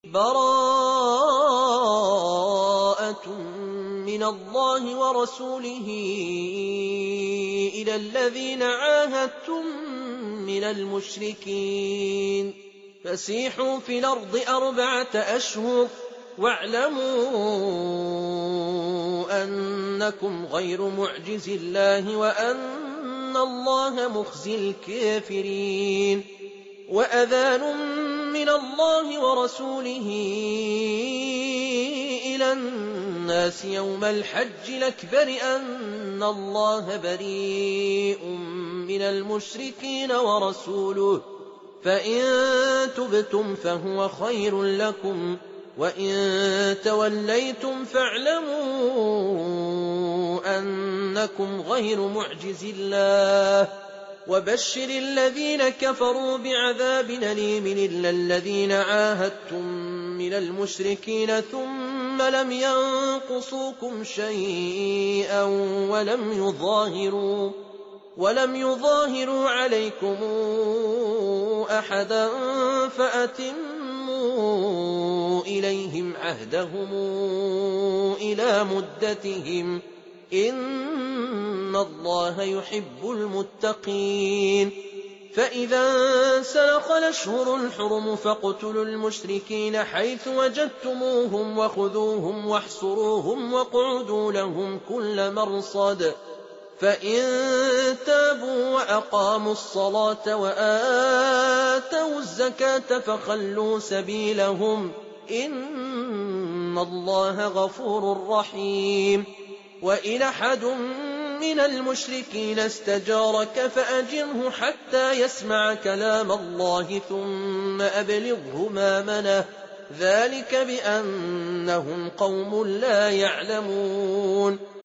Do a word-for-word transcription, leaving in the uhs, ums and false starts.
بَرَاءَةٌ مِّنَ اللَّهِ وَرَسُولِهِ إِلَى الَّذِينَ عَاهَدتُّم مِّنَ الْمُشْرِكِينَ فَسِيحُوا فِي الْأَرْضِ أَرْبَعَةَ أَشْهُرٍ وَاعْلَمُوا أَنَّكُمْ غَيْرُ مُعْجِزِي اللَّهِ وَأَنَّ اللَّهَ مُخْزِي الْكَافِرِينَ وَأَذَانٌ مِّنَ اللَّهِ وَرَسُولِهِ إِلَى النَّاسِ يَوْمَ الْحَجِّ الْأَكْبَرِ أَنَّ اللَّهَ بَرِيءٌ مِّنَ الْمُشْرِكِينَ وَرَسُولُهُ فَإِن تُبْتُمْ فَهُوَ خَيْرٌ لَّكُمْ وَإِن تَوَلَّيْتُمْ فَاعْلَمُوا أَنَّكُمْ غَيْرُ مُعْجِزِي اللَّهِ وَبَشِّرِ الَّذِينَ كَفَرُوا بِعَذَابٍ أَلِيمٍ إِلَّا الَّذِينَ عَاهَدتُّم مِّنَ الْمُشْرِكِينَ ثُمَّ لَمْ يَنقُصُوكُمْ شَيْئًا وَلَمْ يُظَاهِرُوا وَلَمْ يُظَاهِرُوا عَلَيْكُمْ أَحَدًا فَأَتِمُّوا إِلَيْهِمْ عَهْدَهُمْ إِلَىٰ مُدَّتِهِمْ ۚ إِنَّ اللَّهَ يُحِبُّ الْمُتَّقِينَ فَإِذَا انسَلَخَ الْأَشْهُرُ الْحُرُمُ فَاقْتُلُوا الْمُشْرِكِينَ حَيْثُ وَجَدتُّمُوهُمْ وَخُذُوهُمْ وَاحْصُرُوهُمْ وَاقْعُدُوا لَهُمْ كُلَّ مَرْصَدٍ فَإِن تَابُوا وَأَقَامُوا الصَّلَاةَ وَآتَوُا الزَّكَاةَ فَخَلُّوا سَبِيلَهُمْ ۚ إِنَّ اللَّهَ غَفُورٌ رَّحِيمٌ وَإِنْ أَحَدٌ مِّنَ الْمُشْرِكِينَ اسْتَجَارَكَ فَأَجِرْهُ حَتَّىٰ يَسْمَعَ كَلَامَ اللَّهِ ثُمَّ أَبْلِغْهُ مَأْمَنَهُ ۚ ذَٰلِكَ بِأَنَّهُمْ قَوْمٌ لَّا يَعْلَمُونَ